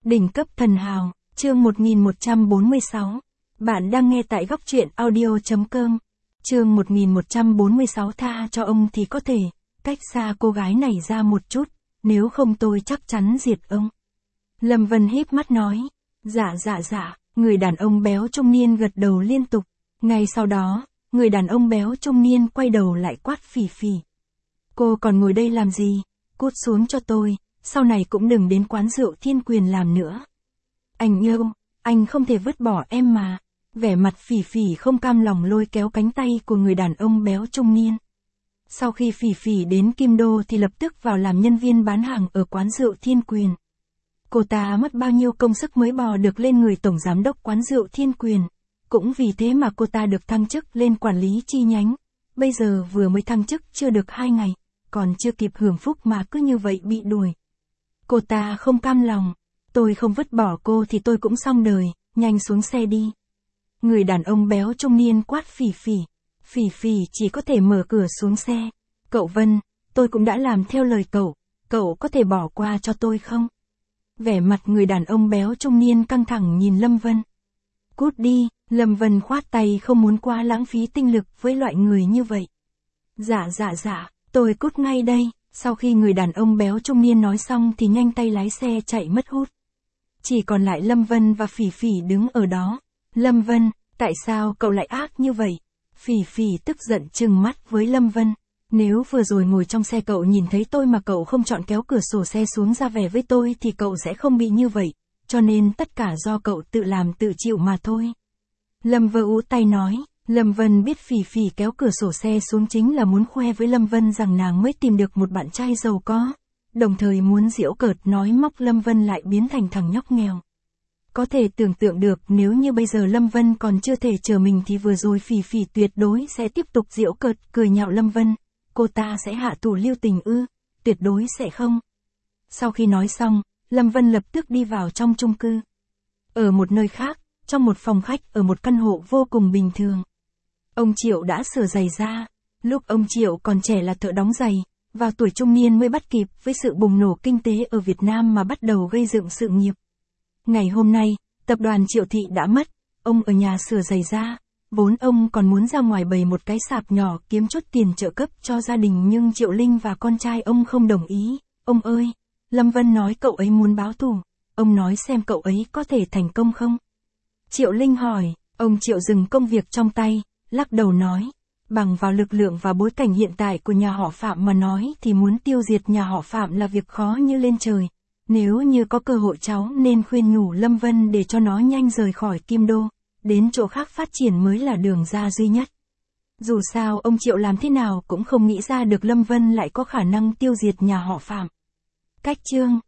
Đỉnh cấp thần hào, chương 1146. Bạn đang nghe tại góc truyện audio.com. Chương 1146 tha cho ông thì có thể, cách xa cô gái này ra một chút, nếu không tôi chắc chắn diệt ông. Lâm Vân híp mắt nói. Dạ, người đàn ông béo trung niên gật đầu liên tục. Ngay sau đó, người đàn ông béo trung niên quay đầu lại quát Phỉ Phỉ. Cô còn ngồi đây làm gì? Cút xuống cho tôi, sau này cũng đừng đến quán rượu Thiên Quyền làm nữa. Anh yêu, anh không thể vứt bỏ em mà. Vẻ mặt Phỉ Phỉ không cam lòng lôi kéo cánh tay của người đàn ông béo trung niên. Sau khi Phỉ Phỉ đến Kim Đô thì lập tức vào làm nhân viên bán hàng ở quán rượu Thiên Quyền. Cô ta mất bao nhiêu công sức mới bò được lên người tổng giám đốc quán rượu Thiên Quyền. Cũng vì thế mà cô ta được thăng chức lên quản lý chi nhánh. Bây giờ vừa mới thăng chức chưa được 2 ngày, còn chưa kịp hưởng phúc mà cứ như vậy bị đuổi. Cô ta không cam lòng. Tôi không vứt bỏ cô thì tôi cũng xong đời, nhanh xuống xe đi. Người đàn ông béo trung niên quát Phỉ Phỉ. Phỉ Phỉ chỉ có thể mở cửa xuống xe. Cậu Vân, tôi cũng đã làm theo lời cậu có thể bỏ qua cho tôi không? Vẻ mặt người đàn ông béo trung niên căng thẳng nhìn Lâm Vân. Cút đi, Lâm Vân khoát tay không muốn quá lãng phí tinh lực với loại người như vậy. Dạ, tôi cút ngay đây. Sau khi người đàn ông béo trung niên nói xong thì nhanh tay lái xe chạy mất hút. Chỉ còn lại Lâm Vân và Phỉ Phỉ đứng ở đó. Lâm Vân, tại sao cậu lại ác như vậy? Phỉ Phỉ tức giận trừng mắt với Lâm Vân. Nếu vừa rồi ngồi trong xe cậu nhìn thấy tôi mà cậu không chọn kéo cửa sổ xe xuống ra vẻ với tôi thì cậu sẽ không bị như vậy. Cho nên tất cả do cậu tự làm tự chịu mà thôi. Lâm Vân ú tay nói. Lâm Vân biết Phỉ Phỉ kéo cửa sổ xe xuống chính là muốn khoe với Lâm Vân rằng nàng mới tìm được một bạn trai giàu có. Đồng thời muốn giễu cợt nói móc Lâm Vân lại biến thành thằng nhóc nghèo. Có thể tưởng tượng được nếu như bây giờ Lâm Vân còn chưa thể chờ mình thì vừa rồi Phỉ Phỉ tuyệt đối sẽ tiếp tục giễu cợt cười nhạo Lâm Vân. Cô ta sẽ hạ thủ lưu tình ư? Tuyệt đối sẽ không. Sau khi nói xong, Lâm Vân lập tức đi vào trong chung cư. Ở một nơi khác, trong một phòng khách ở một căn hộ vô cùng bình thường. Ông Triệu đã sửa giày ra. Lúc ông Triệu còn trẻ là thợ đóng giày, vào tuổi trung niên mới bắt kịp với sự bùng nổ kinh tế ở Việt Nam mà bắt đầu gây dựng sự nghiệp. Ngày hôm nay, tập đoàn Triệu Thị đã mất, ông ở nhà sửa giày ra. Vốn ông còn muốn ra ngoài bày một cái sạp nhỏ kiếm chút tiền trợ cấp cho gia đình nhưng Triệu Linh và con trai ông không đồng ý. Ông ơi, Lâm Vân nói cậu ấy muốn báo thù, ông nói xem cậu ấy có thể thành công không? Triệu Linh hỏi, ông Triệu dừng công việc trong tay, lắc đầu nói, bằng vào lực lượng và bối cảnh hiện tại của nhà họ Phạm mà nói thì muốn tiêu diệt nhà họ Phạm là việc khó như lên trời. Nếu như có cơ hội cháu nên khuyên nhủ Lâm Vân để cho nó nhanh rời khỏi Kim Đô, đến chỗ khác phát triển mới là đường ra duy nhất. Dù sao ông Triệu làm thế nào cũng không nghĩ ra được Lâm Vân lại có khả năng tiêu diệt nhà họ Phạm. Cách chương